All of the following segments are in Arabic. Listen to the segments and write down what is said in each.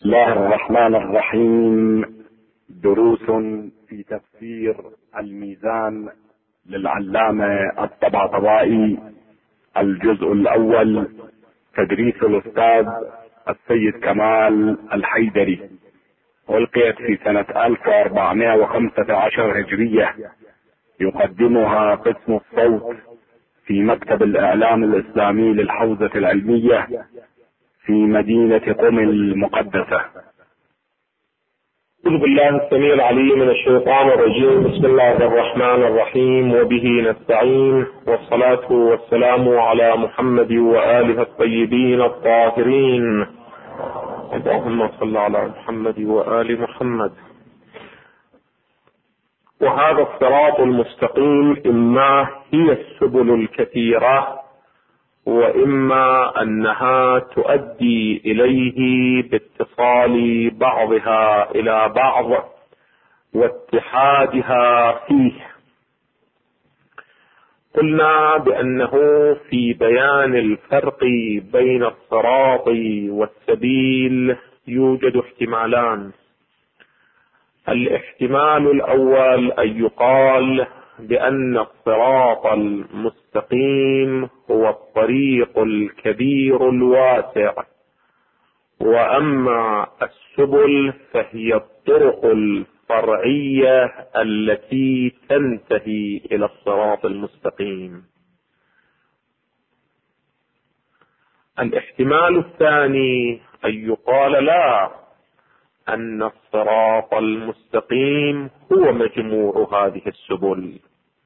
الله الرحمن الرحيم. دروس في تفسير الميزان للعلامة الطباطبائي، الجزء الأول، تدريس الأستاذ السيد كمال الحيدري، ألقيت في سنة 1415 هجرية. يقدمها قسم الصوت في مكتب الإعلام الإسلامي للحوزة العلمية في مدينة قم المقدسة. أعوذ بالله السميع العليم من الشيطان الرجيم. بسم الله الرحمن الرحيم، وبه نستعين، والصلاة والسلام على محمد وآله الطيبين الطاهرين. اللهم صل على محمد وآل محمد. وهذا الصراط المستقيم إما هي السبل الكثيرة، وإما أنها تؤدي إليه باتصال بعضها إلى بعض واتحادها فيه. قلنا بأنه في بيان الفرق بين الصراط والسبيل يوجد احتمالان. الاحتمال الأول أن يقال بأن الصراط المستقيم هو الطريق الكبير الواسع، وأما السبل فهي الطرق الفرعية التي تنتهي إلى الصراط المستقيم. الاحتمال الثاني أن يقال لا، أن الصراط المستقيم هو مجموع هذه السبل.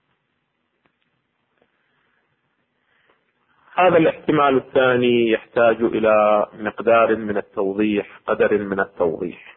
هذا الاحتمال الثاني يحتاج إلى مقدار من التوضيح، قدر من التوضيح.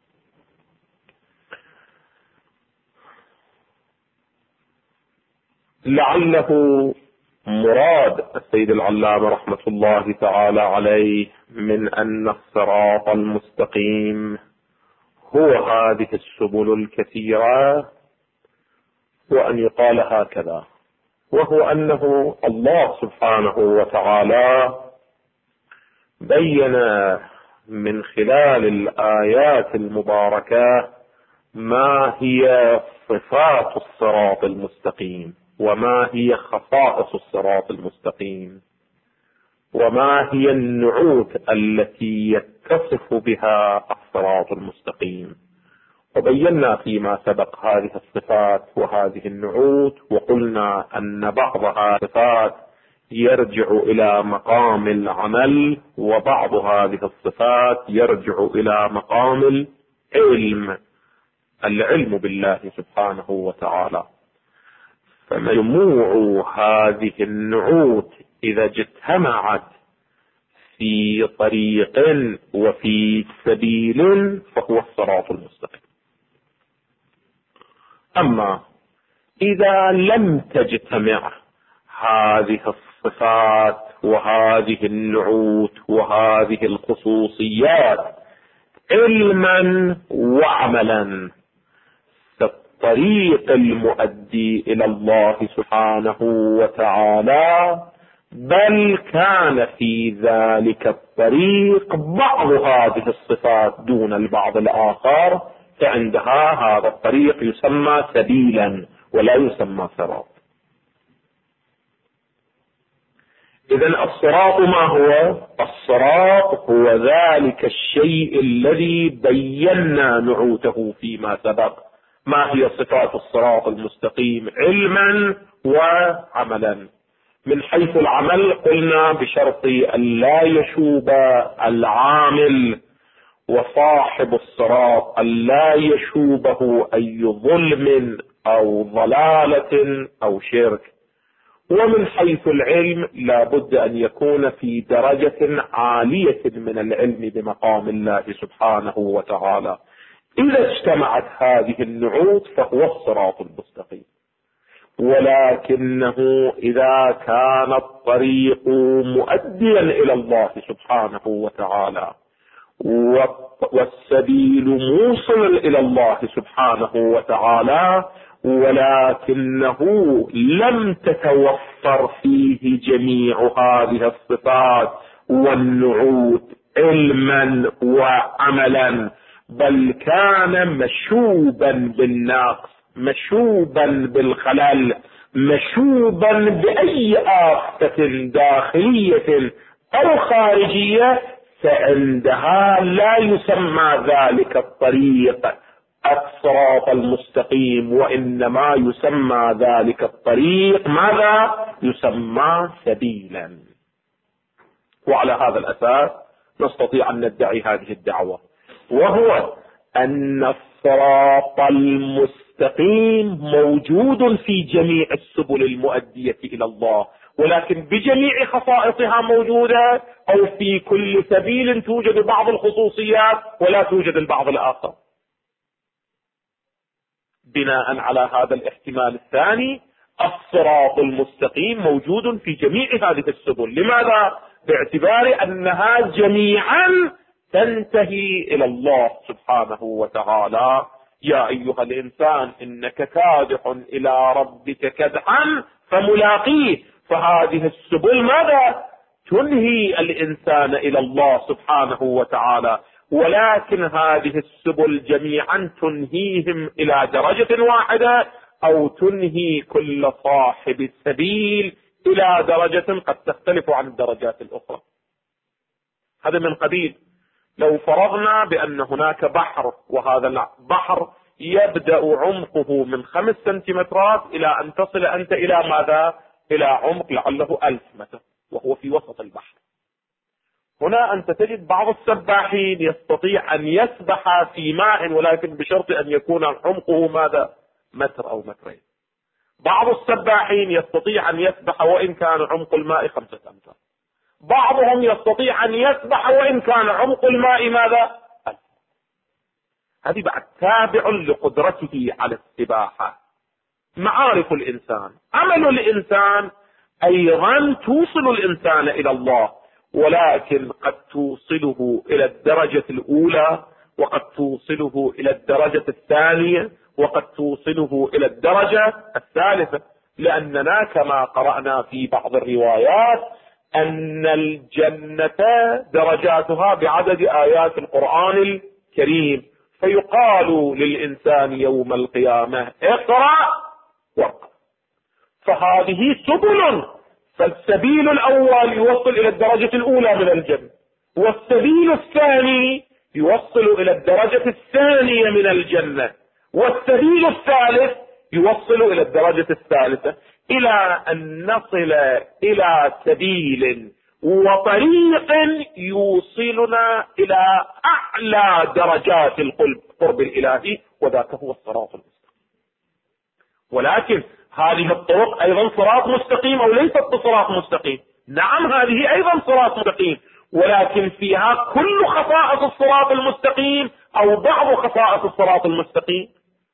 لعله مراد السيد العلامة رحمة الله تعالى عليه من أن الصراط المستقيم هو هذه السبل الكثيرة، وأن يقال هكذا، وهو أنه الله سبحانه وتعالى بين من خلال الآيات المباركة ما هي صفات الصراط المستقيم، وما هي خصائص الصراط المستقيم، وما هي النعوت التي يتصف بها الصراط المستقيم. وبينا فيما سبق هذه الصفات وهذه النعوت، وقلنا أن بعض هذه الصفات يرجع إلى مقام العمل، وبعض هذه الصفات يرجع إلى مقام العلم بالله سبحانه وتعالى. فمجموع هذه النعوت إذا اجتمعت في طريق وفي سبيل فهو الصراط المستقيم. أما إذا لم تجتمع هذه الصفات وهذه النعوت وهذه الخصوصيات علما وعملا، فالطريق المؤدي إلى الله سبحانه وتعالى بل كان في ذلك الطريق بعض هذه الصفات دون البعض الآخر، فعندها هذا الطريق يسمى سبيلا ولا يسمى صراط. إذن الصراط ما هو؟ الصراط هو ذلك الشيء الذي بينا نعوته فيما سبق. ما هي صفات الصراط المستقيم علما وعملا؟ من حيث العمل قلنا بشرط أن لا يشوب العامل وصاحب الصراط، أن لا يشوبه أي ظلم أو ضلالة أو شرك. ومن حيث العلم لا بد أن يكون في درجة عالية من العلم بمقام الله سبحانه وتعالى. إذا اجتمعت هذه النعوت فهو الصراط المستقيم. ولكنه إذا كان الطريق مؤديا إلى الله سبحانه وتعالى والسبيل موصلا إلى الله سبحانه وتعالى، ولكنه لم تتوفر فيه جميع هذه الصفات والنعوت علما وعملا، بل كان مشوبا بالنقص، مشوبا بالخلل، مشوبا بأي آفة داخلية أو خارجية، فعندها لا يسمى ذلك الطريق الصراط المستقيم، وإنما يسمى ذلك الطريق ماذا؟ يسمى سبيلا. وعلى هذا الأساس نستطيع أن ندعي هذه الدعوة، وهو أن الصراط المستقيم موجود في جميع السبل المؤدية إلى الله، ولكن بجميع خصائصها موجودة، أو في كل سبيل توجد بعض الخصوصيات ولا توجد البعض الآخر. بناء على هذا الاحتمال الثاني، الصراط المستقيم موجود في جميع هذه السبل. لماذا؟ باعتبار أنها جميعا تنتهي إلى الله سبحانه وتعالى. يا أيها الإنسان إنك كادح إلى ربك كدحا فملاقيه. فهذه السبل ماذا؟ تنهي الإنسان إلى الله سبحانه وتعالى، ولكن هذه السبل جميعا تنهيهم إلى درجة واحدة، أو تنهي كل صاحب سبيل إلى درجة قد تختلف عن الدرجات الأخرى. هذا من قبيل لو فرضنا بأن هناك بحر، وهذا البحر يبدأ عمقه من 5 سنتيمترات إلى أن تصل أنت إلى ماذا؟ إلى عمق لعله 1000 متر، وهو في وسط البحر. هنا أنت تجد بعض السباحين يستطيع أن يسبح في ماء، ولكن بشرط أن يكون عمقه ماذا؟ متر أو مترين. بعض السباحين يستطيع أن يسبح وإن كان عمق الماء 5 أمتار. بعضهم يستطيع أن يسبح وإن كان عمق الماء ماذا؟ 1000. هذه بعد تابع لقدرته على السباحة. معارف الإنسان، عمل الإنسان أيضا توصل الإنسان إلى الله، ولكن قد توصله إلى الدرجة الأولى، وقد توصله إلى الدرجة الثانية، وقد توصله إلى الدرجة الثالثة. لأننا كما قرأنا في بعض الروايات أن الجنة درجاتها بعدد آيات القرآن الكريم، فيقال للإنسان يوم القيامة اقرأ وارقى. فهذه سبل، فالسبيل الأول يوصل إلى الدرجة الأولى من الجنة، والسبيل الثاني يوصل إلى الدرجة الثانية من الجنة، والسبيل الثالث يوصل إلى الدرجة الثالثة، إلى أن نصل إلى سبيل وطريق يوصلنا إلى أعلى درجات القرب الإلهي، وذاك هو الصراط المستقيم. ولكن هذه الطرق أيضا صراط مستقيم أو ليست بصراط مستقيم؟ نعم، هذه أيضا صراط مستقيم، ولكن فيها كل خصائص الصراط المستقيم أو بعض خصائص الصراط المستقيم؟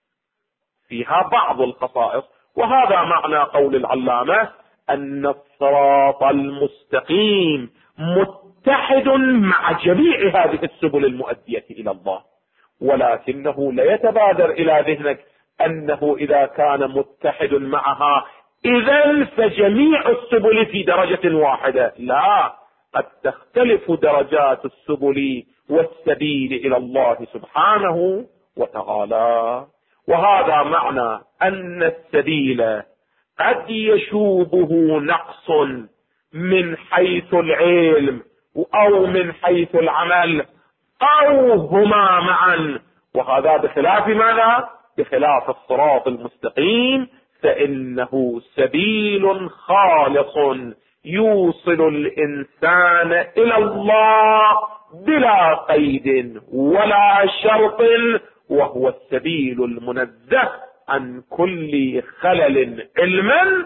فيها بعض الخصائص. وهذا معنى قول العلامة أن الصراط المستقيم متحد مع جميع هذه السبل المؤدية إلى الله، ولكنه لا يتبادر إلى ذهنك أنه إذا كان متحد معها إذن فجميع السبل في درجة واحدة. لا، قد تختلف درجات السبل والسبيل إلى الله سبحانه وتعالى. وهذا معنى أن السبيل قد يشوبه نقص من حيث العلم أو من حيث العمل أو هما معا، وهذا بخلاف ماذا؟ بخلاف الصراط المستقيم، فإنه سبيل خالص يوصل الإنسان إلى الله بلا قيد ولا شرط، وهو السبيل المنزه عن كل خلل علما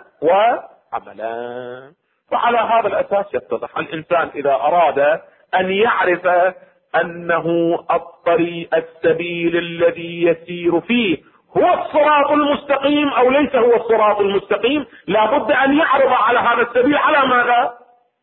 وعملا. فعلى هذا الأساس يتضح الإنسان إذا أراد أن يعرف أنه الطريق السبيل الذي يسير فيه هو الصراط المستقيم أو ليس هو الصراط المستقيم، لابد أن يعرض على هذا السبيل على ماذا؟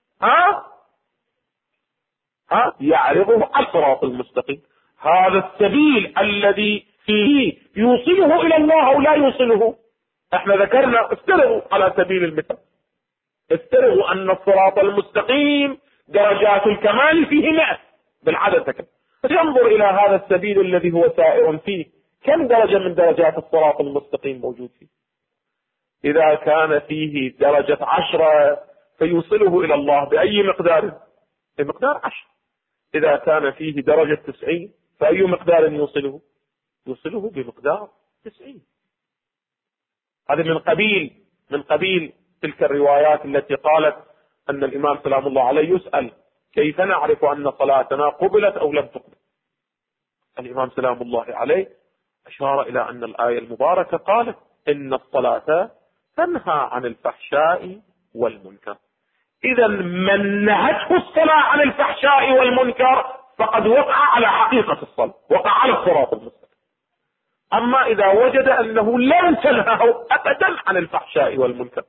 يعرضه على الصراط المستقيم. هذا السبيل الذي فيه يوصله إلى الله أو لا يوصله. احنا ذكرنا استرغوا على سبيل المثال، استرغوا أن الصراط المستقيم درجات الكمال فيه 100، بالعدد تكلم. ينظر إلى هذا السبيل الذي هو سائر فيه، كم درجة من درجات الصراط المستقيم موجود فيه؟ إذا كان فيه درجة 10 فيوصله إلى الله بأي مقدار؟ بمقدار 10. إذا كان فيه درجة 90 فأي مقدار يوصله؟ يوصله بمقدار 90. هذا من قبيل تلك الروايات التي قالت أن الإمام سلام الله عليه يسأل كيف نعرف أن صلاتنا قبلت أو لم تقبل؟ الإمام سلام الله عليه أشار إلى أن الآية المباركة قالت إن الصلاة تنهى عن الفحشاء والمنكر. إذا من نهته الصلاة عن الفحشاء والمنكر فقد وقع على حقيقة الصلاة، وقع على الصراط المستقيم. أما إذا وجد أنه لم تنهه أبدا عن الفحشاء والمنكر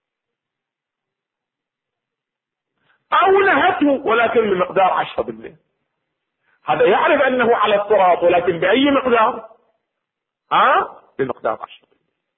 أو نهته ولكن بمقدار 10%، هذا يعرف أنه على الصراط، ولكن بأي مقدار؟ بمقدار 10%.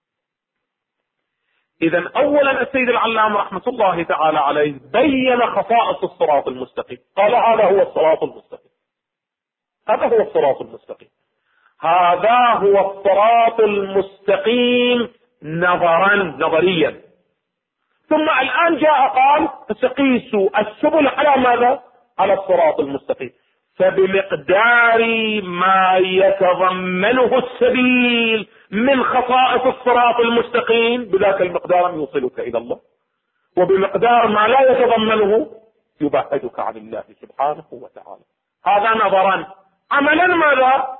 إذا أولا السيد العلام رحمة الله تعالى عليه بين خصائص الصراط المستقيم، قال هذا هو الصراط المستقيم، هذا هو الصراط المستقيم، هذا هو الصراط المستقيم نظريا. ثم الآن جاء قال فسقيسوا السبل على ماذا؟ على الصراط المستقيم. فبمقدار ما يتضمنه السبيل من خصائص الصراط المستقيم بذاك المقدار يوصلك إلى الله، وبمقدار ما لا يتضمنه يبعدك عن الله سبحانه وتعالى. هذا نظرا. عملا ماذا؟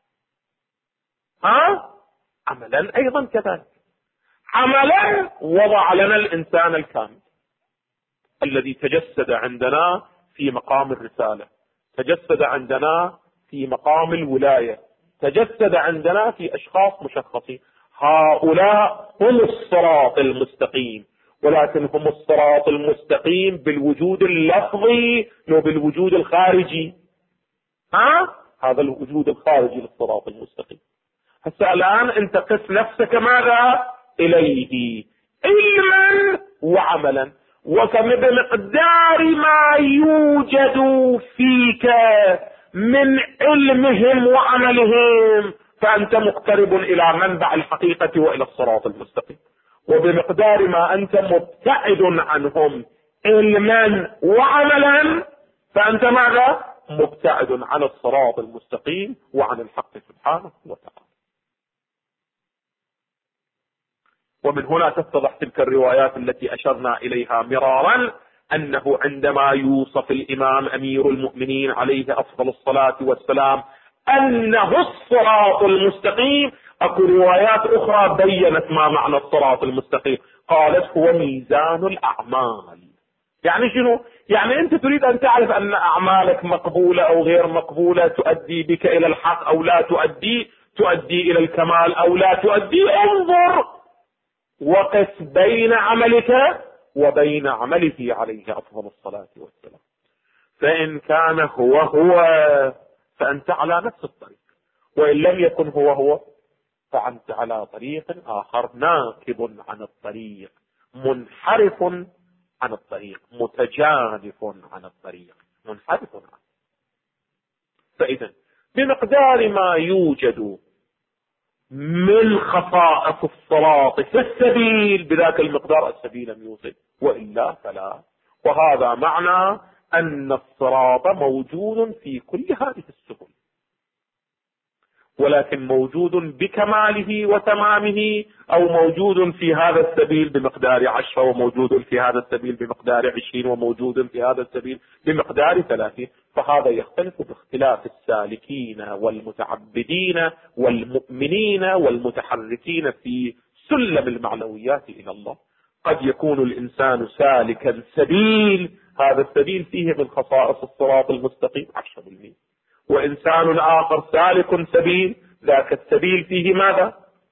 عملا أيضا كذلك. عملا وضع لنا الإنسان الكامل الذي تجسد عندنا في مقام الرسالة، تجسد عندنا في مقام الولاية، تجسد عندنا في أشخاص مشخصين. هؤلاء هم الصراط المستقيم، ولكن هم الصراط المستقيم بالوجود اللفظي لو بالوجود الخارجي. هذا الوجود الخارجي للصراط المستقيم. هسه الآن انت قس نفسك ماذا؟ إليه علما وعملا، وكم بمقدار ما يوجد فيك من علمهم وعملهم فأنت مقترب إلى منبع الحقيقة وإلى الصراط المستقيم، وبمقدار ما أنت مبتعد عنهم علما وعملا فأنت ماذا؟ مبتعد عن الصراط المستقيم وعن الحق سبحانه وتعالى. ومن هنا تتضح تلك الروايات التي أشرنا إليها مرارا أنه عندما يوصف الإمام أمير المؤمنين عليه أفضل الصلاة والسلام أنه الصراط المستقيم، أكو روايات أخرى بيّنت ما معنى الصراط المستقيم، قالت هو ميزان الأعمال. يعني شنو؟ يعني أنت تريد أن تعرف أن أعمالك مقبولة أو غير مقبولة، تؤدي بك إلى الحق أو لا تؤدي إلى الكمال أو لا تؤدي، انظر وقس بين عملك وبين عمله عليه أفضل الصلاة والسلام. فإن كان هو فأنت على نفس الطريق، وإن لم يكن هو فأنت على طريق آخر، ناكب عن الطريق، منحرف عن الطريق، متجانف عن الطريق، منحرف عنه. فإذا بمقدار ما يوجد من خصائص الصراط في السبيل بذاك المقدار السبيل لم يوصل، وإلا فلا. وهذا معنى أن الصراط موجود في كل هذه السبل، ولكن موجود بكماله وتمامه، أو موجود في هذا السبيل بمقدار 10، وموجود في هذا السبيل بمقدار 20، وموجود في هذا السبيل بمقدار 30. فهذا يختلف باختلاف السالكين والمتعبدين والمؤمنين والمتحركين في سلم المعنويات إلى الله. قد يكون الإنسان سالكا سبيل، هذا السبيل فيه من خصائص الصراط المستقيم 10%، وإنسان آخر سالك سبيل، ذاك السبيل فيه ماذا؟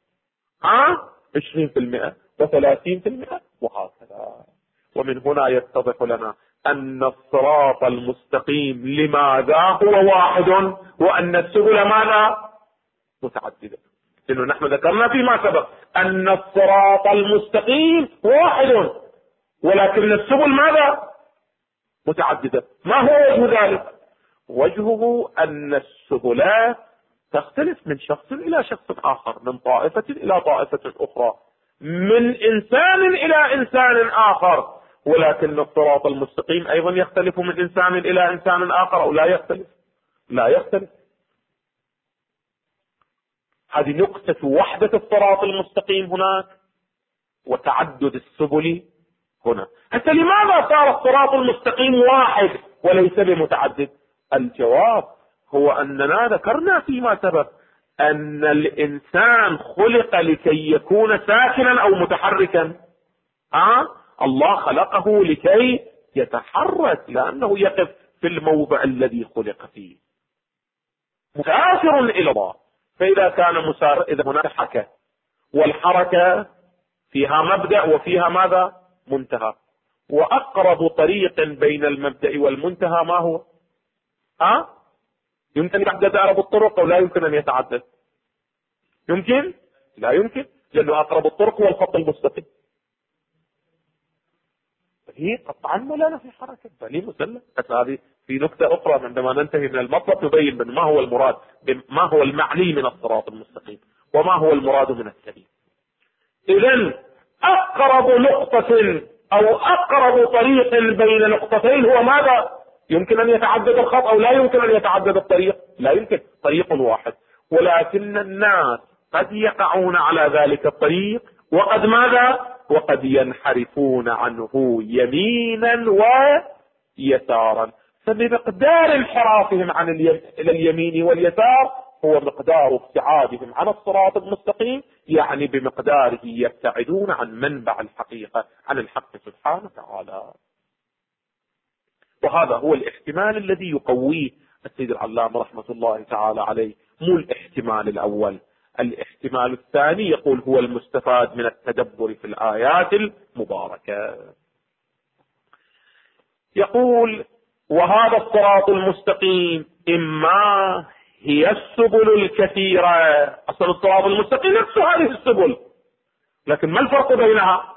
20% و30%، وهكذا. ومن هنا يتضح لنا أن الصراط المستقيم لماذا هو واحد، وأن السبل ماذا؟ متعددة. لأنه نحن ذكرنا فيما سبق أن الصراط المستقيم واحد، ولكن السبل ماذا؟ متعددة. ما هو وجه ذلك؟ وجهه أن السبل تختلف من شخص إلى شخص آخر، من طائفة إلى طائفة أخرى، من إنسان إلى إنسان آخر، ولكن الصراط المستقيم أيضا يختلف من إنسان إلى إنسان آخر أو لا يختلف؟ لا يختلف. هذه نقطة وحدة الصراط المستقيم هناك وتعدد السبل هنا. حتى لماذا صار الصراط المستقيم واحد وليس بمتعدد؟ الجواب هو أننا ذكرنا فيما سبق أن الإنسان خلق لكي يكون ساكنا أو متحركا. الله خلقه لكي يتحرك، لأنه يقف في الموضع الذي خلق فيه، مسافر إلى الله. فإذا كان مسافر، إذا هناك حركة، والحركة فيها مبدأ وفيها ماذا؟ منتهى. وأقرب طريق بين المبدأ والمنتهى ما هو؟ يمكن يتعدد أقرب الطرق أو لا يمكن أن يتعدد؟ يمكن؟ لا يمكن، لأنه أقرب الطرق هو الخط المستقيم. هي قطعا مولانا في حركة فليه مسلم. بس هذه في نكتة أخرى عندما ننتهي من المطلب نبين ما هو المراد، ما هو المعني من الصراط المستقيم وما هو المراد من السبيل. إذن أقرب نقطة أو أقرب طريق بين نقطتين هو ماذا؟ يمكن أن يتعدد الخط أو لا يمكن أن يتعدد الطريق؟ لا يمكن، طريق واحد. ولكن الناس قد يقعون على ذلك الطريق وقد ماذا؟ وقد ينحرفون عنه يمينا ويسارا. فبمقدار انحرافهم عن إلى اليمين واليسار هو مقدار ابتعادهم عن الصراط المستقيم، يعني بمقداره يبتعدون عن منبع الحقيقة، عن الحق سبحانه وتعالى. وهذا هو الاحتمال الذي يقويه السيد العلامة رحمة الله تعالى عليه، مو الاحتمال الأول. الاحتمال الثاني يقول هو المستفاد من التدبر في الآيات المباركة. يقول وهذا الصراط المستقيم إما هي السبل الكثيرة. أصل الصراط المستقيم نفس هذه السبل، لكن ما الفرق بينها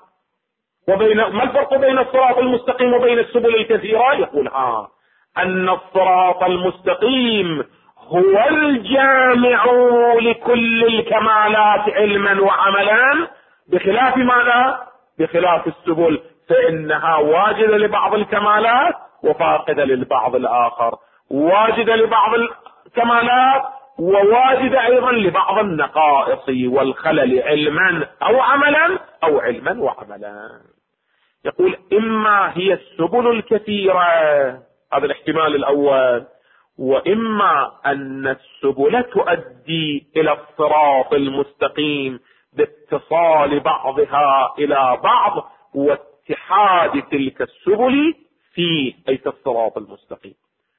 ما الفرق بين الصراط المستقيم وبين السبل الكثيرة؟ يقول أن الصراط المستقيم هو الجامع لكل الكمالات علما وعملا، بخلاف ماذا؟ بخلاف السبل، فإنها واجدة لبعض الكمالات وفاقدة للبعض الآخر، واجدة لبعض الكمالات وواجدة أيضا لبعض النقائص والخلل علما أو عملا أو علما وعملا. يقول إما هي السبل الكثيرة، هذا الاحتمال الأول، وإما أن السبل تؤدي إلى الصراط المستقيم باتصال بعضها إلى بعض واتحاد تلك السبل فيه، أي في الصراط المستقيم.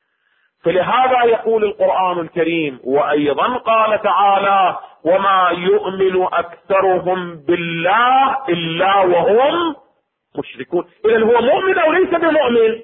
فلهذا يقول القرآن الكريم وأيضا قال تعالى وما يؤمن أكثرهم بالله إلا وهم مشركون. إذن هو مؤمن أو ليس بمؤمن؟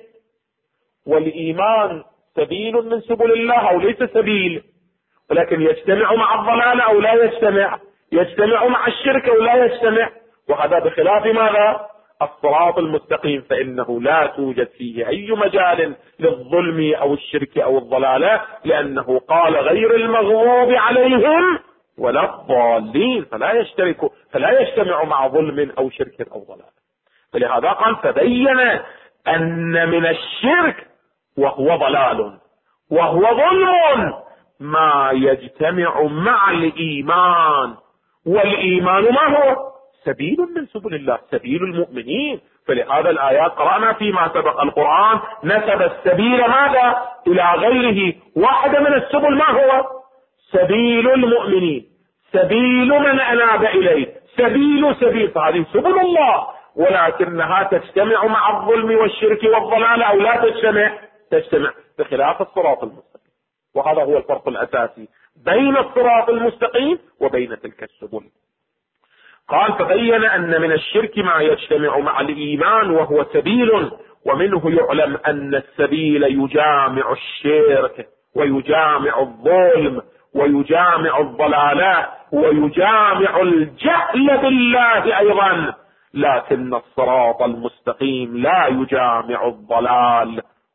والإيمان سبيل من سبل الله أو ليس سبيل؟ ولكن يجتمع مع الضلال أو لا يجتمع؟ يجتمع مع الشرك أو لا يجتمع؟ وهذا بخلاف ماذا؟ الصراط المستقيم، فإنه لا توجد فيه أي مجال للظلم أو الشرك أو الضلالة، لأنه قال غير المغضوب عليهم ولا الضالين، فلا يجتمع مع ظلم أو شرك أو ضلالة. فلهذا قال فبين أن من الشرك وهو ضلال وهو ظلم ما يجتمع مع الإيمان، والإيمان ما هو؟ سبيل من سبل الله، سبيل المؤمنين. فلهذا الآيات قرأنا فيما سبق القرآن نسب السبيل ماذا؟ إلى غيره. واحدة من السبل ما هو؟ سبيل المؤمنين، سبيل من أناب إليه، سبيل فهذه سبل الله، ولكنها تجتمع مع الظلم والشرك والضلال أو لا تجتمع بخلاف الصراط المستقيم. وهذا هو الفرق الأساسي بين الصراط المستقيم وبين تلك السبل. قال فبين أن من الشرك ما يجتمع مع الإيمان وهو سبيل، ومنه يعلم أن السبيل يجامع الشرك ويجامع الظلم ويجامع الضلالات ويجامع الجهل بالله أيضا، لكن الصراط المستقيم لا يجامع الضلال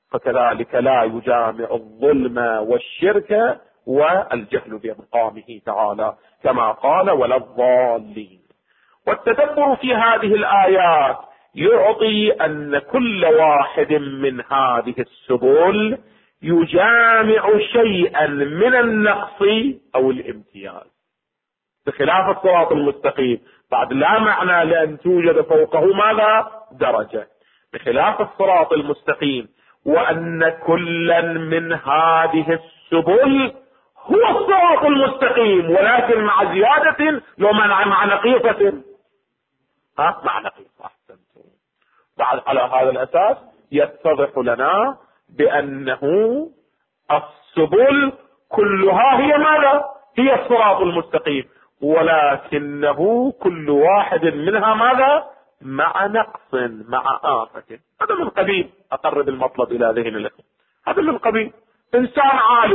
فكذلك لا يجامع الظلم والشرك والجهل بمقامه تعالى كما قال ولا الضالين. والتدبر في هذه الآيات يعطي أن كل واحد من هذه السبل يجامع شيئا من النقص أو الامتياز، بخلاف الصراط المستقيم بعد لا معنى لأن توجد فوقه ماذا؟ درجة، بخلاف الصراط المستقيم وأن كلا من هذه السبل هو الصراط المستقيم ولكن مع زيادة لو مع نقيصة، مع نقيصة. أحسنتم. بعد على هذا الأساس يتضح لنا بأنه السبل كلها هي ماذا؟ هي الصراط المستقيم، ولكنه كل واحد منها ماذا؟ مع نقص مع آفة. هذا من قبيل أقرب المطلب إلى ذهن لكم، هذا من قبيل إنسان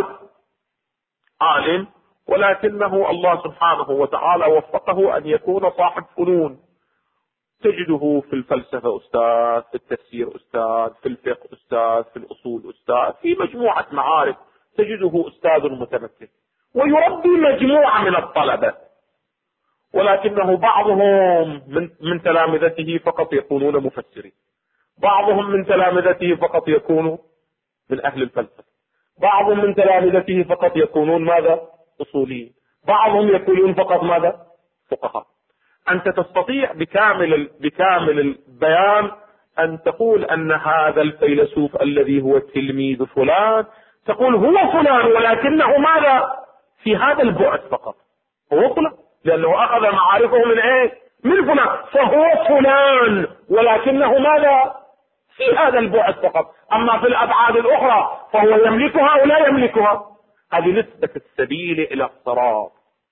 عالم ولكنه الله سبحانه وتعالى وفقه أن يكون صاحب فنون، تجده في الفلسفة أستاذ، في التفسير أستاذ، في الفقه أستاذ، في الأصول أستاذ، في مجموعة معارف تجده أستاذ متمكن ويربي مجموعة من الطلبة، ولكنه بعضهم من تلامذته فقط يكونون مفسرين، بعضهم من تلامذته فقط يكونوا من أهل الفلسفة، بعضهم من تلامذته فقط يكونون ماذا؟ أصوليين، بعضهم يكونون فقط ماذا؟ فقهاء. أنت تستطيع بكامل البيان أن تقول أن هذا الفيلسوف الذي هو تلميذ فلان تقول هو فلان ولكنه ماذا؟ في هذا البعد فقط هو فلان، لأنه أخذ معارفه من إيه؟ من فلان، فهو فلان ولكنه ماذا؟ في هذا البعد فقط. أما في الأبعاد الأخرى فهو يملكها أو لا يملكها. هذه نسبة السبيل إلى الصراط.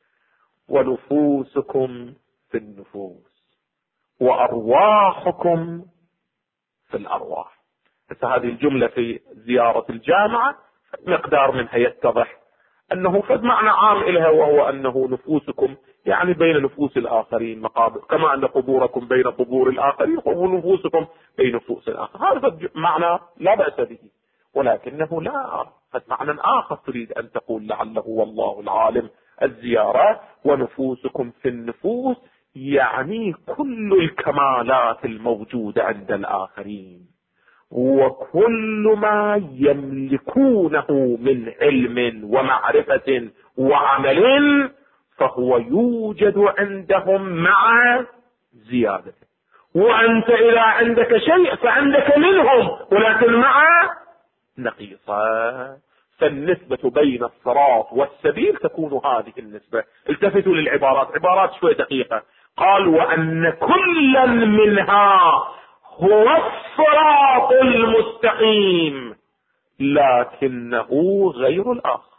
ونفوسكم في النفوس وأرواحكم في الأرواح. بس هذه الجملة في زيارة الجامعة مقدار منها يتضح أنه فد معنى عام إلها، وهو أنه نفوسكم يعني بين نفوس الآخرين مقابر، كما أن قبوركم بين قبور الآخرين ونفوسكم بين نفوس الآخرين. هذا معنى لا بأس به، ولكنه لا فد معنى آخر تريد أن تقول لعله والله العالم. الزيارة ونفوسكم في النفوس يعني كل الكمالات الموجودة عند الآخرين وكل ما يملكونه من علم ومعرفة وعمل فهو يوجد عندهم مع زيادة. وأنت إذا عندك شيء فعندك منهم ولكن مع نقيصة. فالنسبة بين الصراط والسبيل تكون هذه النسبة. التفتوا للعبارات، عبارات شوي دقيقة. قال وأن كلا منها هو الصراط المستقيم لكنه غير الآخر.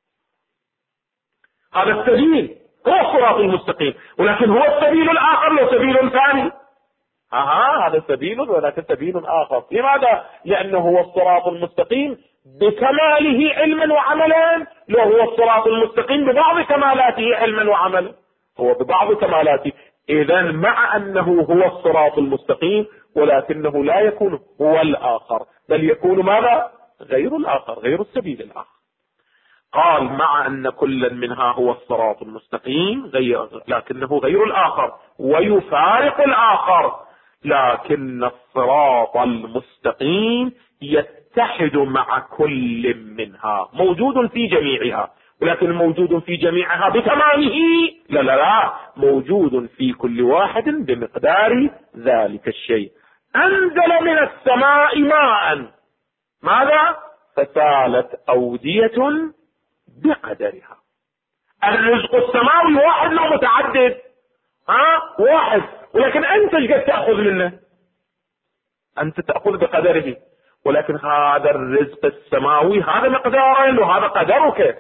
هذا السبيل هو الصراط المستقيم ولكن هو السبيل الآخر له سبيل ثاني. هذا سبيل ولكن سبيل آخر. لماذا؟ لأنه هو الصراط المستقيم بكماله علما وعملا، لو هو الصراط المستقيم ببعض كمالاته علما وعملا، هو ببعض كمالاته. إذا مع أنه هو الصراط المستقيم ولكنه لا يكون هو الآخر بل يكون ماذا؟ غير الآخر، غير السبيل الآخر. قال مع أن كلا منها هو الصراط المستقيم لكنه غير الآخر ويفارق الآخر، لكن الصراط المستقيم يتحد مع كل منها، موجود في جميعها، ولكن موجود في جميعها بتمامه لا، موجود في كل واحد بمقدار ذلك الشيء. أنزل من السماء ماء، ماذا؟ فسالت أودية بقدرها. الرزق السماوي واحد لا متعدد، واحد، ولكن أنت ايش قد تأخذ منه؟ أنت تأخذ بقدره، ولكن هذا الرزق السماوي هذا مقداره وهذا قدرك.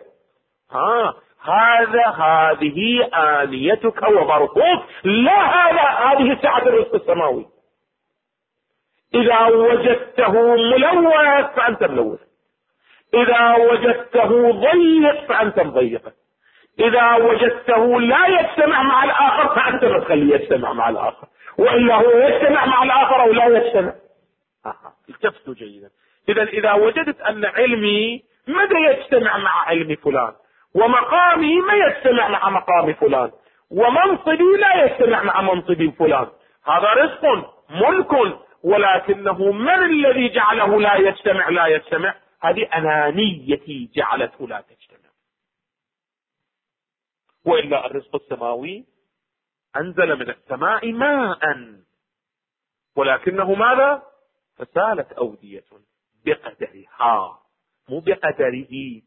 هذه آنيتك وظرفك، لا هذه سعة الرزق السماوي. إذا وجدته ملوث فأنت ملوث، إذا وجدته ضيق فأنت مضيق، إذا وجدته لا يجتمع مع الآخر فأنت ما تخليه يجتمع مع الآخر، وإلا هو يجتمع مع الآخر أو لا يجتمع. التفتوا جيدا. إذا وجدت أن علمي متى يجتمع مع علم فلان، ومقامي ما يجتمع مع مقام فلان، ومنصبي لا يجتمع مع منصب فلان، هذا رزق ملك، ولكنه من الذي جعله لا يجتمع؟ هذه أنانيتي جعلته لا تجتمع. وإلا الرزق السماوي أنزل من السماء ماء، ولكنه ماذا؟ فسالت أودية بقدرها مو بقدره.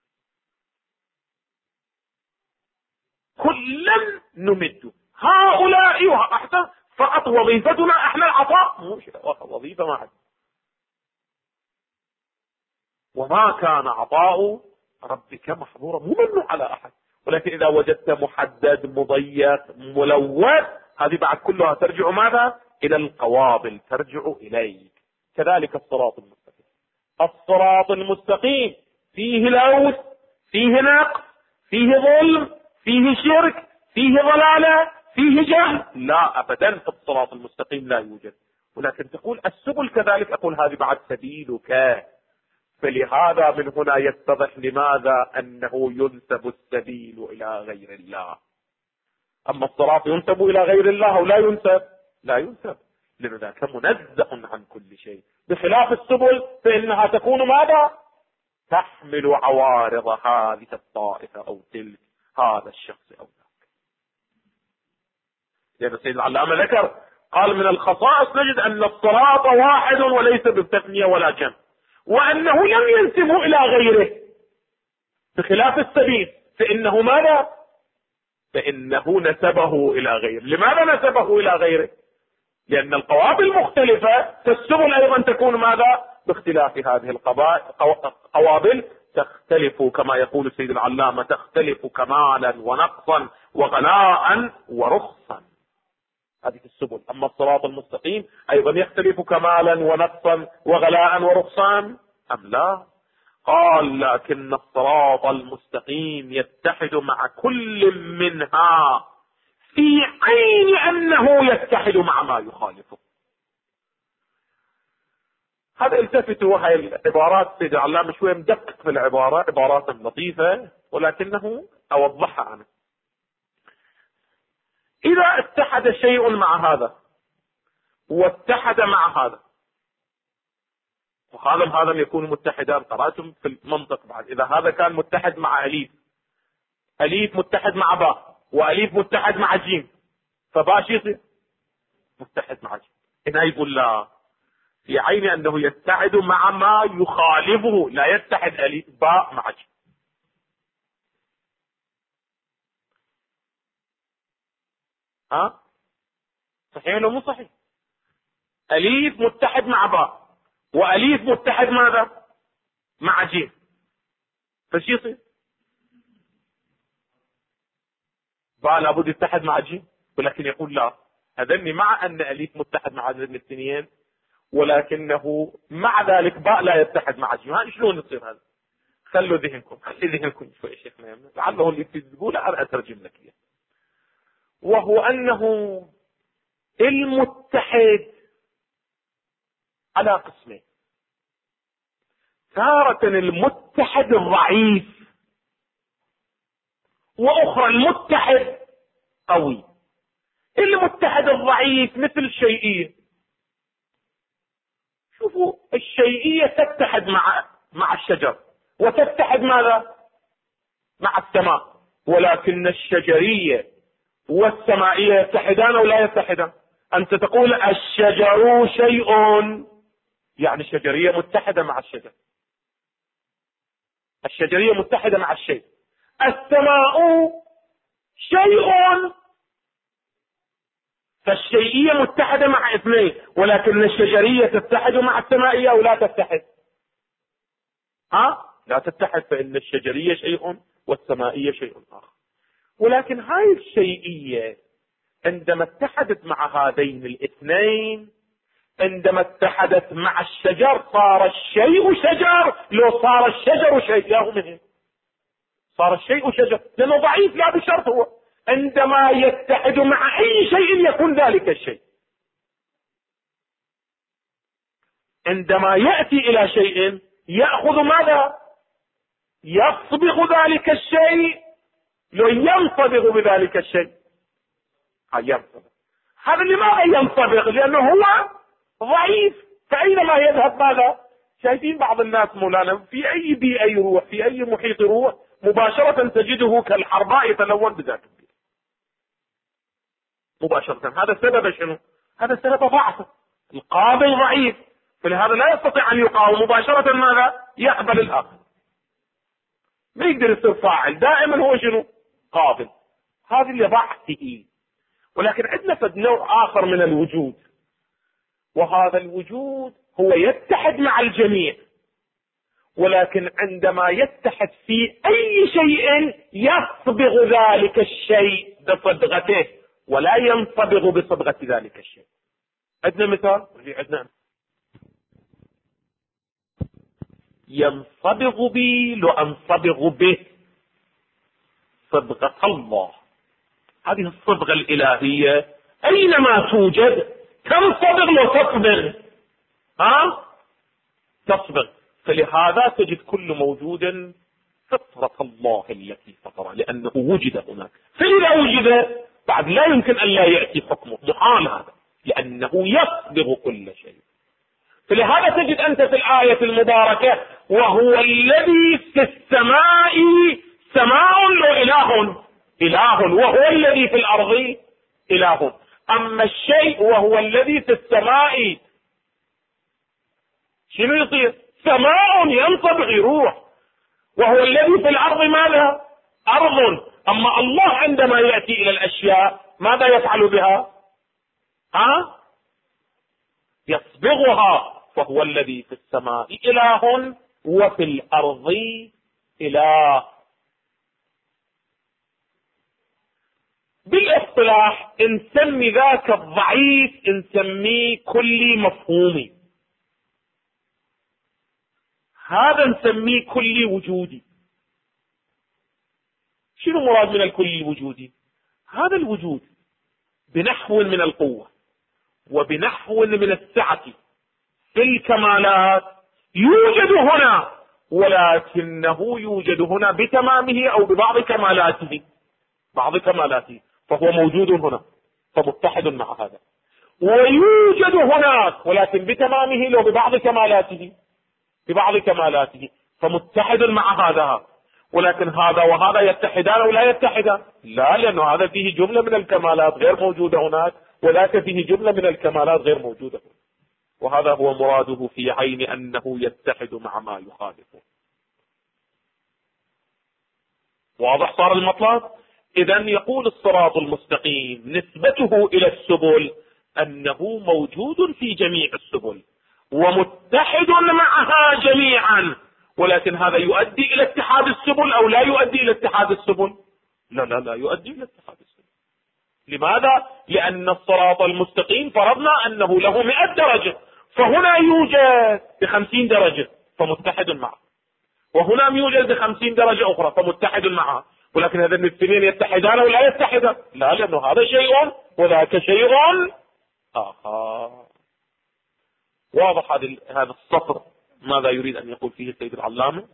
كلا نمد هؤلاء وأحسن، فقط وظيفتنا احنا العطاء، مو وظيفة ما حد. وما كان عطاء ربك محظورا، مو ممنوع على احد، ولكن اذا وجدت محدد مضيق ملوث، هذه بعد كلها ترجع ماذا؟ الى القوابل، ترجع اليك. كذلك الصراط المستقيم. الصراط المستقيم فيه لوث، فيه نقص، فيه ظلم، فيه شرك، فيه ضلالة، فيه جهل؟ لا ابدا، في الصراط المستقيم لا يوجد. ولكن تقول السبل كذلك، اقول هذه بعد سبيلك. فلهذا من هنا يتضح لماذا انه ينسب السبيل الى غير الله. اما الصراط ينسب الى غير الله او لا ينسب؟ لا ينسب، لأن ذاك منزه عن كل شيء، بخلاف السبل فانها تكون ماذا؟ تحمل عوارض هذه الطائفة او تلك، هذا الشخص او ذاك. لأن السيد العلامة ذكر قال من الخصائص نجد ان الصراط واحد وليس بالتثنية ولا جمع، وانه لم ينسبه الى غيره، بخلاف السبيل فانه ماذا؟ فانه نسبه الى غيره. لماذا نسبه الى غيره؟ لان القوابل مختلفة، فالسبل ايضا تكون ماذا؟ باختلاف هذه القوابل تختلف، كما يقول السيد العلامة تختلف كمالا ونقصا وغلاء ورخصا، هذه السبل. اما الصراط المستقيم ايضا يختلف كمالا ونقصا وغلاء ورخصا ام لا؟ قال لكن الصراط المستقيم يتحد مع كل منها في عين انه يتحد مع ما يخالفه. هذا التفتوا، وهي العبارات سيد العلامة شوية مدقق في العبارة، عبارات لطيفة ولكنه اوضحها عنه. اذا اتحد شيء مع هذا واتحد مع هذا، وهذا يكون متحدان، قرأتم في المنطق بعد، اذا هذا كان متحد مع اليف متحد مع باء، واليف متحد مع جيم، فباء يصير متحد مع جيم. هنا يقول لا، في عين انه يتحد مع ما يخالفه، لا يتحد اليف باء مع جيم. صحيح ولا مو صحيح؟ اليف متحد مع باء، واليف متحد ماذا؟ مع جيم، فش يصير؟ باء لابد يتحد مع جيم، ولكن يقول لا، هذني مع ان اليف متحد مع هذين الاثنين، ولكنه مع ذلك باء لا يتحد مع جيم. ها شلون يصير هذا؟ خلوا ذهنكم، خلي ذهنكم شوي شيخنا، لعله اللي تقوله انا اترجم لك اياه. وهو انه المتحد على قسمين، تارة المتحد الضعيف، واخرى المتحد قوي. المتحد الضعيف مثل الشيئية، شوفوا الشيئية تتحد مع الشجر، وتتحد ماذا؟ مع السماء، ولكن الشجرية والسمائية يتحدان او لا يتحدان؟ انت تقول الشجر شيء، يعني الشجرية متحدة مع الشجر، الشجرية متحدة مع الشيء. السماء شيء، فالشيئية متحدة مع اثنين، ولكن الشجرية تتحد مع السمائية او لا تتحد؟ لا تتحد، فإن الشجرية شيء والسمائية شيء آخر. ولكن هاي الشيئية عندما اتحدت مع هذين الاثنين، عندما اتحدت مع الشجر صار الشيء شجر. لو صار الشجر شيء يا هم، صار الشيء شجر، لأنه ضعيف لا بشرط. هو عندما يتحد مع أي شيء يكون ذلك الشيء. عندما يأتي إلى شيء يأخذ ماذا؟ يصبغ ذلك الشيء، لو ينصبغ بذلك الشيء ينصبغ. هذا لماذا ينصبغ؟ لأنه هو ضعيف، فأينما يذهب ماذا؟ شايفين بعض الناس مولانا في أي بيئة يروح، في أي محيط يروح، مباشرة تجده كالحرباء يتلون بذاك البيئة مباشرة. هذا سبب شنو؟ هذا سبب ضعفه، القابل ضعيف، فلهذا لا يستطيع أن يقاوم مباشرة. ماذا؟ يقبل الآخر، ما يقدر يصير فاعل، دائما هو شنو؟ قابل. هذه لضعفه. ولكن عندنا فد نوع آخر من الوجود، وهذا الوجود هو يتحد مع الجميع، ولكن عندما يتحد في أي شيء يصبغ ذلك الشيء بصبغته ولا ينصبغ بصبغة ذلك الشيء. عندنا مثال، عندنا ينصبغ بي لو أنصبغ به، صبغة الله. هذه الصبغة الإلهية أينما توجد تنصبغ لو تصبغ، تصبغ. فلهذا تجد كل موجود فطرة الله التي فطره، لأنه وجد هناك. فإذا وجد بعد لا يمكن أن لا يأتي حكمه، محال هذا، لأنه يصبغ كل شيء. فلهذا تجد أنت في الآية المباركة وهو الذي في السماء سماء وإله، إله، وهو الذي في الأرض إله. أما الشيء وهو الذي في السماء شنو يصير؟ سماء ينصبغ يروح، وهو الذي في الأرض ماذا؟ أرض. أما الله عندما يأتي إلى الأشياء ماذا يفعل بها؟ يصبغها. فهو الذي في السماء إله وفي الأرض إله. بالاصطلاح نسمي ذاك الضعيف نسميه كلي مفهومي، هذا نسميه كلي وجودي. شنو مراد من الكلي الوجودي؟ هذا الوجود بنحو من القوة وبنحو من السعة في الكمالات يوجد هنا، ولكنه يوجد هنا بتمامه أو ببعض كمالاته، بعض كمالاته، فهو موجود هنا فمتحد مع هذا، ويوجد هناك ولكن بتمامه لو ببعض كمالاته، ببعض كمالاته فمتحد مع هذا. ولكن هذا وهذا يتحدان أو لا يتحدان؟ لا، لأنه هذا فيه جملة من الكمالات غير موجودة هناك، وذاك فيه جملة من الكمالات غير موجودة هناك. وهذا هو مراده في عين أنه يتحد مع ما يخالفه. واضح صار المطلب؟ إذن يقول الصراط المستقيم نسبته إلى السبل أنه موجود في جميع السبل ومتحد معها جميعا، ولكن هذا يؤدي إلى اتحاد السبل أو لا يؤدي إلى اتحاد السبل؟ لا يؤدي إلى اتحاد السبل. لماذا؟ لأن الصراط المستقيم فرضنا أنه له 100 درجة، فهنا يوجد ب50 درجة فمتحد معه، وهنا يوجد ب50 درجة أخرى فمتحد معها، ولكن هذا الاثنين يتحدان ولا يتحدان؟ لا، لأنه هذا شيء وذاك شيء آخر. واضح هذا السطر ماذا يريد أن يقول فيه السيد العلامة؟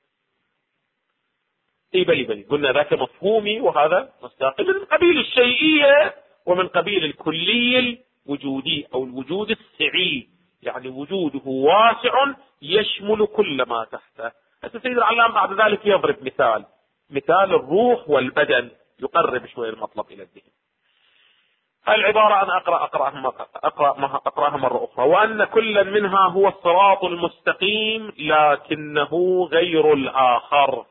بلي قلنا ذاك مفهومي وهذا مستقل من قبيل الشيئية ومن قبيل الكلي الوجودي أو الوجود السعي، يعني وجوده واسع يشمل كل ما تحته. السيد العلامة بعد ذلك يضرب مثال الروح والبدن يقرب شوية المطلب إلى الذهن. العبارة أن أقرأها مرة أخرى. وأن كلا منها هو الصراط المستقيم لكنه غير الآخر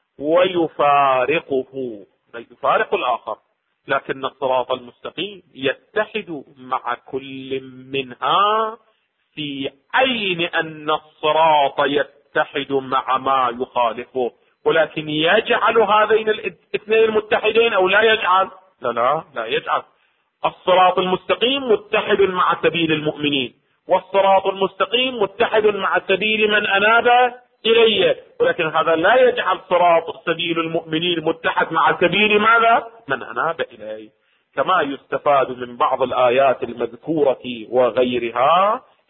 ويفارقه، يفارق الآخر، لكن الصراط المستقيم يتحد مع كل منها في عين أن الصراط يتحد مع ما يخالفه. ولكن يجعل هذين الاثنين المتحدين أو لا يجعل؟ لا يجعل. الصراط المستقيم متحد مع سبيل المؤمنين، والصراط المستقيم متحد مع سبيل من أناب إليه، ولكن هذا لا يجعل صراط سبيل المؤمنين متحد مع سبيل ماذا؟ من أناب إليه. كما يستفاد من بعض الآيات المذكورة وغيرها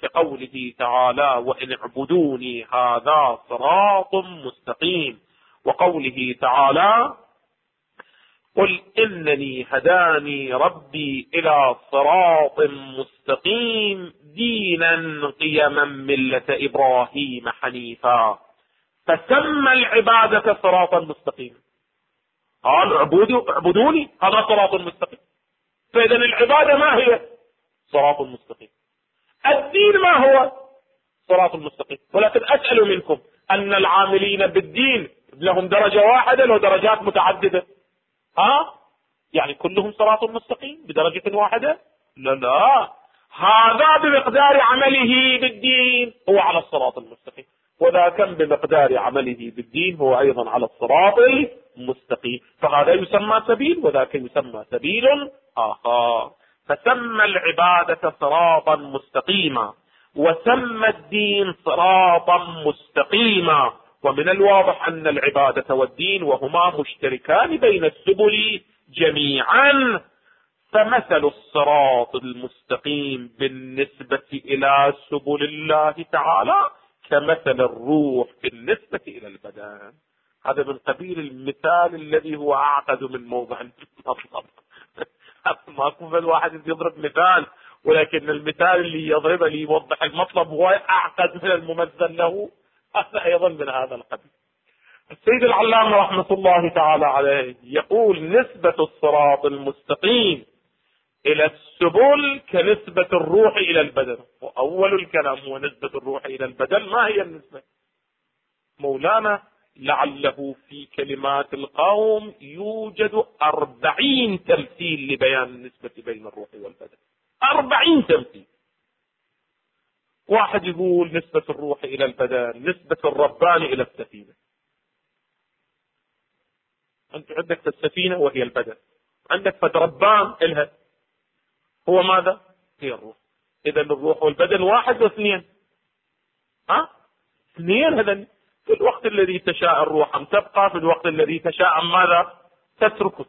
كقوله تعالى وإن اعبدوني هذا صراط مستقيم، وقوله تعالى قل إنني هداني ربي إلى صراط مستقيم دينا قيما ملة إبراهيم حنيفا، فسمى العبادة صراطا مستقيما. قال اعبدوني هذا صراط مستقيم، فإذا العبادة ما هي؟ صراط مستقيم. الدين ما هو؟ صراط مستقيم. ولكن أسأل منكم أن العاملين بالدين لهم درجة واحدة لو درجات متعددة؟ يعني كلهم صراط مستقيم بدرجة واحدة؟ لا، هذا بمقدار عمله بالدين هو على الصراط المستقيم، وذا كان بمقدار عمله بالدين هو أيضا على الصراط المستقيم، فهذا يسمى سبيل وذاك يسمى سبيل آخر. فسمى العبادة صراطا مستقيما وسمى الدين صراطا مستقيما. ومن الواضح أن العبادة والدين وهما مشتركان بين السبل جميعا. فمثل الصراط المستقيم بالنسبة إلى سبل الله تعالى كمثل الروح بالنسبة إلى البدن. هذا من قبيل المثال الذي هو أعقد من موضع المطلب. ما كل الواحد يضرب مثال، ولكن المثال اللي يضربه ليوضح المطلب هو أعقد من الممثل له. هذا أيضا من هذا القبيل. السيد العلامة رحمة الله تعالى عليه يقول نسبة الصراط المستقيم إلى السبل كنسبة الروح إلى البدن. وأول الكلام هو نسبة الروح إلى البدن. ما هي النسبة؟ مولانا لعله في كلمات القوم يوجد 40 تمثيل لبيان النسبة بين الروح والبدن. 40 تمثيل. واحد يقول نسبة الروح إلى البدن نسبة الربان إلى السفينة. أنت عندك السفينة وهي البدن، عندك فدربان إلها هو ماذا؟ هي الروح. إذا الروح والبدن واحد واثنين. اثنين. هذا في الوقت الذي تشاء الروح أن تبقى، في الوقت الذي تشاء ماذا؟ تتركه.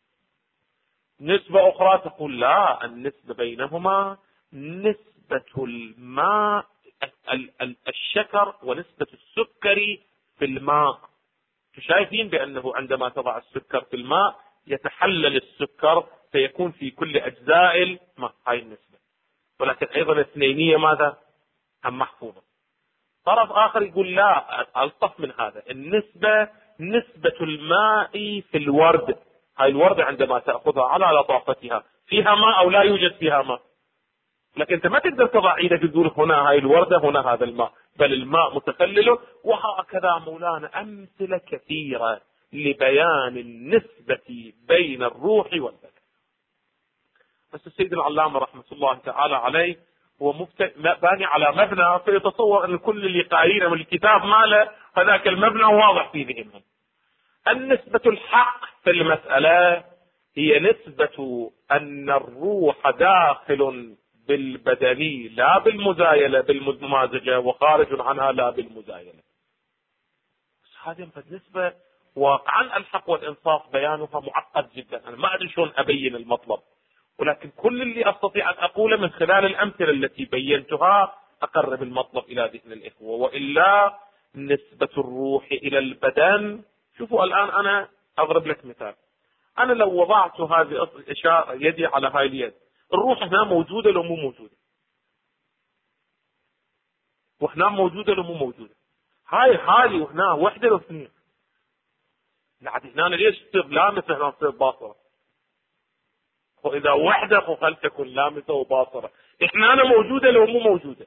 نسبة أخرى تقول لا، النسبة بينهما نسبة الماء الشكر ونسبة السكري في الماء. شايفين بأنه عندما تضع السكر في الماء يتحلل السكر فيكون في كل أجزاء الماء. هاي النسبة. ولكن أيضا اثنينية ماذا؟ هم محفوظة. طرف آخر يقول لا، ألطف من هذا، النسبة نسبة الماء في الورد. هاي الوردة عندما تأخذها على لطافتها فيها ماء أو لا يوجد فيها ماء، لكن أنت ما تقدر تضع إيدك تقول هنا هاي الوردة هنا هذا الماء، بل الماء متخلل. وهكذا مولانا أمثلة كثيرة لبيان النسبة بين الروح والبدن. بس السيد العلامة رحمة الله تعالى عليه هو باني على مبنى، فيتصور أن كل اللي قارينه من الكتاب ماله هذاك المبنى واضح في ذهنهم. النسبة الحق في المسألة هي نسبة أن الروح داخل بالبدني لا بالمزايلة بالممازجة، وخارج عنها لا بالمزايلة. هذه النسبة واقعا الحق والإنصاف بيانها معقد جدا. أنا ما أدري شلون أبين المطلب، ولكن كل اللي أستطيع أن أقوله من خلال الأمثلة التي بينتها أقرب المطلب إلى ذهن الإخوة. وإلا نسبة الروح إلى البدن، شوفوا الآن أنا أضرب لك مثال. أنا لو وضعت هذه الإشارة يدي على هاي اليد، الروح هنا موجودة لو مو موجودة؟ وهنا موجودة لو مو موجودة؟ هاي حالي وهنا وحدة لو اثنين؟ لعد هنا ليش تصير لامسة هنا تصير باصرة؟ وإذا وحدة فهل تكون لامسة وباصرة؟ إحنا أنا موجودة لو مو موجودة؟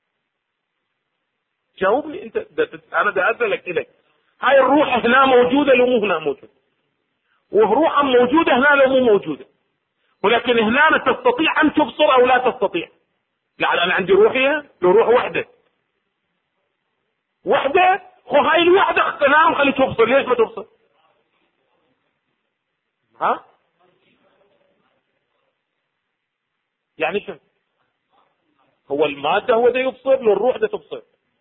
جاوبني أنت. أنا دا أسألك إليك. هاي الروح هنا موجودة لو مو هنا موجودة؟ وروحا موجودة هنا لو مو موجودة؟ ولكن هنا تستطيع أن تبصر أو لا تستطيع؟ لعل أنا عندي روحية لو روح وحدة وهاي الوحدة اختنام خلي تبصر. ليش ما تبصر؟ يعني شو هو المادة هو ده يبصر لو الروح ده تبصر؟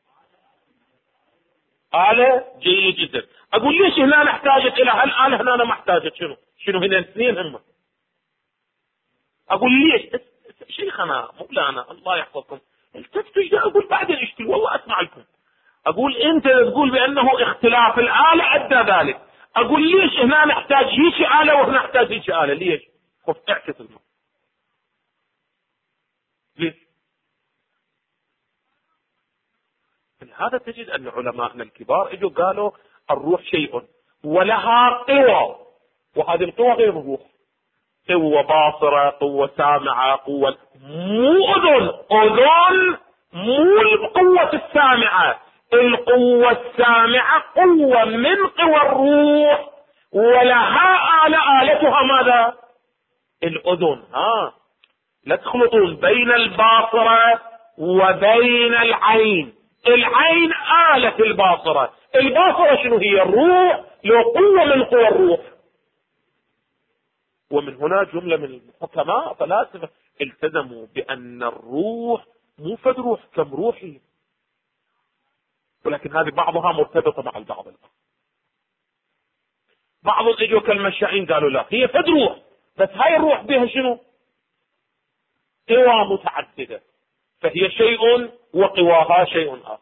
آلة جيد جدا. أقول ليش هنا أنا احتاجت إلى هالآلة هنا أنا ما احتاجت؟ شنو هنا اثنين هم؟ أقول ليش؟ شيخنا مولانا الله يحفظكم، التفتوا ايش اقول بعدين اشتري والله اسمع لكم. اقول انت تقول بانه اختلاف الآلة ادى ذلك، اقول ليش هنا نحتاج هيك آلة وهنا نحتاج هيك آلة؟ ليش؟ خف اعكس الموضوع. ليش؟ هذا تجد ان علماءنا الكبار اجوا قالوا الروح شيء ولها قوى، وهذه القوى غير الروح. قوة باصرة، قوة سامعة، قوة مو أذن مو القوة السامعة. القوة السامعة قوة من قوى الروح، ولها آلتها ماذا؟ الأذن. لا تخلطون بين الباصرة وبين العين. العين آلة الباصرة. الباصرة شنو هي؟ الروح، لو قوة من قوى الروح. ومن هنا جملة من الحكماء فلاسفة التزموا بأن الروح مو فد روح كم روحي، ولكن هذه بعضها مرتبطة مع البعض. بعض اجوا كالمشائين قالوا لا، هي فد روح، بس هاي الروح بها شنو؟ قوى متعددة، فهي شيء وقواها شيء آخر.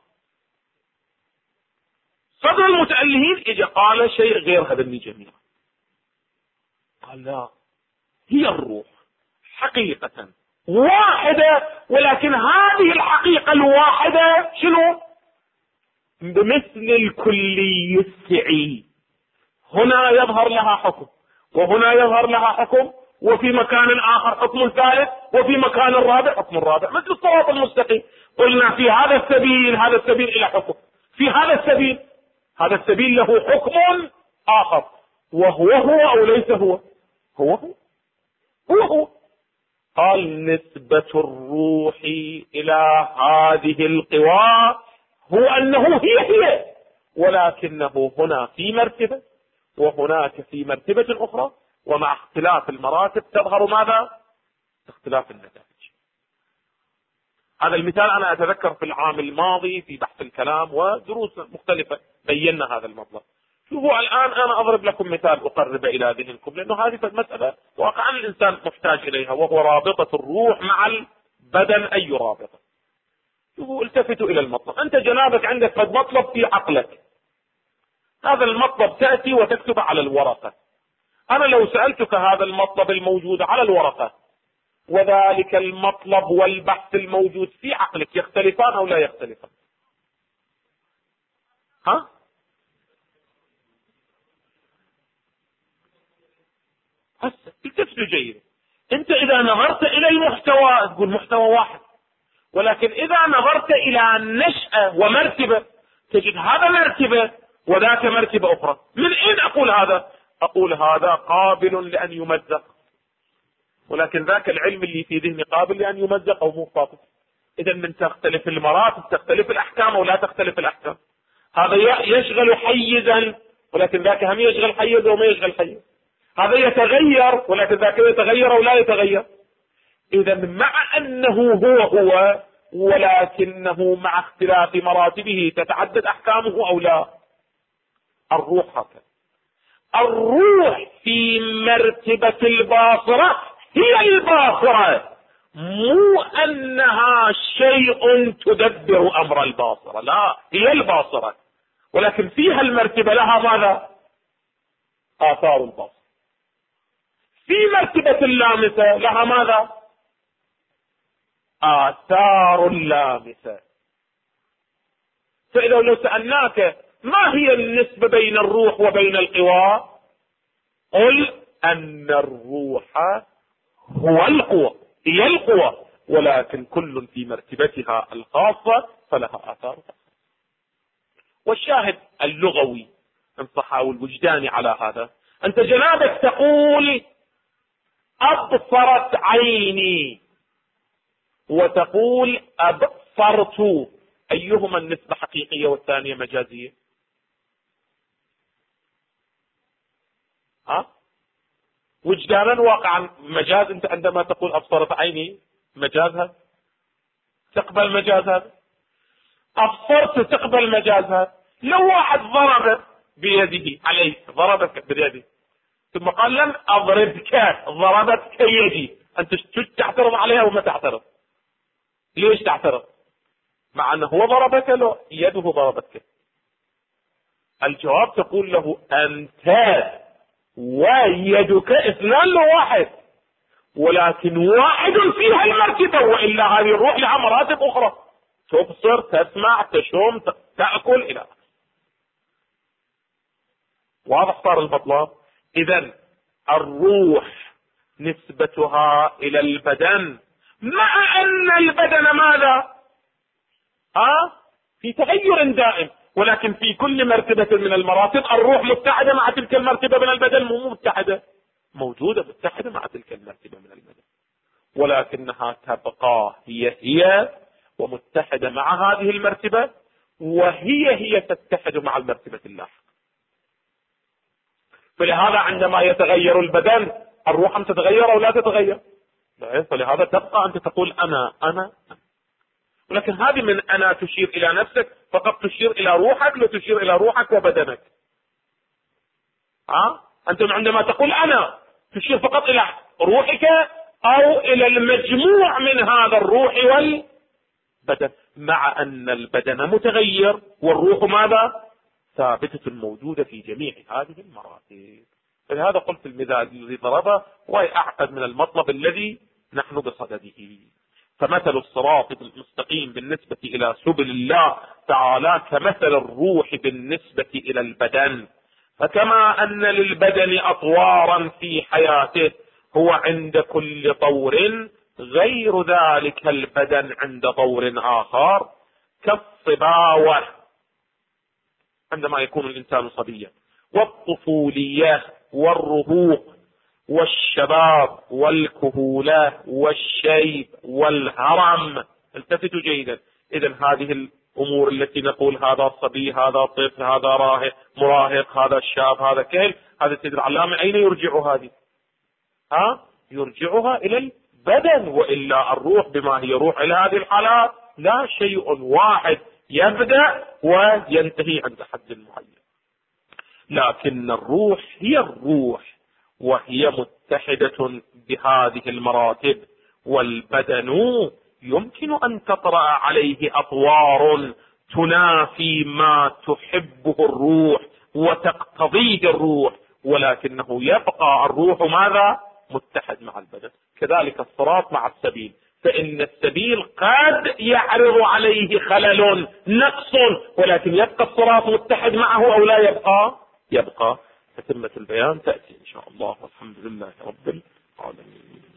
صدر المتألهين اجا قال شيء غير هذا جميعا، قال لا، هي الروح حقيقة واحدة، ولكن هذه الحقيقة الواحدة شنو؟ بمثل الكلي السعي، هنا يظهر لها حكم وهنا يظهر لها حكم، وفي مكان آخر حكم ثالث، وفي مكان الرابع حكم الرابع، مثل الصراط المستقيم. قلنا في هذا السبيل إلى حكم، في هذا السبيل له حكم آخر، وهو أو ليس هو؟ هو. قال نسبة الروح إلى هذه القوى هو أنه هي، ولكنه هنا في مرتبة وهناك في مرتبة أخرى، ومع اختلاف المراتب تظهر ماذا؟ اختلاف النتائج. هذا المثال أنا أتذكر في العام الماضي في بحث الكلام ودروس مختلفة بينا هذا المطلب. شوفوا الآن أنا أضرب لكم مثال أقرب إلى ذهنكم، لأنه هذه المسألة واقعا الإنسان محتاج إليها، وهو رابطة الروح مع البدن. أي رابطة؟ شوفوا التفتوا إلى المطلب. أنت جنابك عندك قد مطلب في عقلك، هذا المطلب تأتي وتكتب على الورقة. أنا لو سألتك هذا المطلب الموجود على الورقة وذلك المطلب والبحث الموجود في عقلك يختلفان أو لا يختلفان؟ هسه التفتوا جيدا. أنت إذا نظرت إلى المحتوى تقول محتوى واحد، ولكن إذا نظرت إلى نشأة ومرتبة تجد هذا مرتبة وذاك مرتبة أخرى. من أين أقول هذا؟ أقول هذا قابل لأن يمزق، ولكن ذاك العلم اللي في ذهني قابل لأن يمزق أو مو قابل. إذا من تختلف المراتب تختلف الأحكام أو لا تختلف الأحكام. هذا يشغل حيزا، ولكن ذاك هم يشغل حيز وما يشغل حيز. هذا يتغير، ولكن ذاك يتغير أو لا يتغير. إذا مع أنه هو ولكنه مع اختلاف مراتبه تتعدد أحكامه أو لا. الروح هكذا، الروح في مرتبة الباصرة هي الباصرة، مو أنها شيء تدبر أمر الباصرة، لا، هي الباصرة، ولكن فيها المرتبة لها ماذا؟ آثار الباصرة. في مرتبة اللامسة لها ماذا؟ آثار اللامسة. فإذا لو سألناك ما هي النسبة بين الروح وبين القوى؟ قل أن الروح هو القوى، هي القوى، ولكن كل في مرتبتها الخاصة فلها آثار. والشاهد اللغوي ان صح او الوجداني على هذا، أنت جنابك تقول أبصرت عيني وتقول أبصرت، أيهما النسبة حقيقية والثانية مجازية؟ وجدانا واقعا مجاز. أنت عندما تقول أبصرت عيني مجازها تقبل مجازها، أبصرت تقبل مجازها. لو واحد ضرب بيده عليك، ضربك بيده ثم قال لم أضربك، ضربتك يدي، أنت تعترض عليها وما تعترض؟ ليش تعترض؟ مع أنه هو ضربك، له يده ضربتك. الجواب تقول له أنت ويدك اثنان لواحد، ولكن واحد فيها المرتبة، وإلا هذه الروح لها مراتب أخرى، تبصر، تسمع، تشم، تأكل إلى آخره. واضح صار المطلب؟ إذن الروح نسبتها إلى البدن، مع أن البدن ماذا؟ في تغير دائم، ولكن في كل مرتبة من المراتب الروح متحدة مع تلك المرتبة من البدن، مو متحدة، موجودة متحدة مع تلك المرتبة من البدن، ولكنها تبقى هي ومتحدة مع هذه المرتبة، وهي تتحد مع المرتبة اللاحقة. فلهذا عندما يتغير البدن الروح أم تتغير أو لا تتغير؟ فلهذا تبقى أنت تقول أنا. ولكن هذه من أنا تشير إلى نفسك فقط، تشير إلى روحك، لا تشير إلى روحك وبدنك. أنت عندما تقول أنا تشير فقط إلى روحك أو إلى المجموع من هذا الروح والبدن، مع أن البدن متغير والروح ماذا؟ ثابتة موجودة في جميع هذه المراتب. فلهذا قلت المثال الذي ضربه وأعقد من المطلب الذي نحن بصدده. فمثل الصراط المستقيم بالنسبة إلى سبل الله تعالى كمثل الروح بالنسبة إلى البدن. فكما أن للبدن أطوارا في حياته، هو عند كل طور غير ذلك البدن عند طور آخر، كالصباوة عندما يكون الإنسان صبيا، والطفولية والرهوق والشباب والكهولة والشيب والهرم. التفتوا جيدا. إذن هذه الأمور التي نقول هذا صبي، هذا طفل، هذا مراهق، هذا الشاب، هذا كهل، هذا سيد العلامة أين يرجع هذه؟ يرجعها إلى البدن، وإلا الروح بما هي روح إلى هذه الحالات لا شيء واحد يبدأ وينتهي عند حد معين. لكن الروح هي الروح، وهي متحدة بهذه المراتب، والبدن يمكن أن تطرأ عليه أطوار تنافي ما تحبه الروح وتقتضيه الروح، ولكنه يبقى الروح ماذا؟ متحد مع البدن. كذلك الصراط مع السبيل، فإن السبيل قد يعرض عليه خلل نقص، ولكن يبقى الصراط متحد معه أو لا يبقى. فتمة البيان تأتي إن شاء الله، والحمد لله رب العالمين.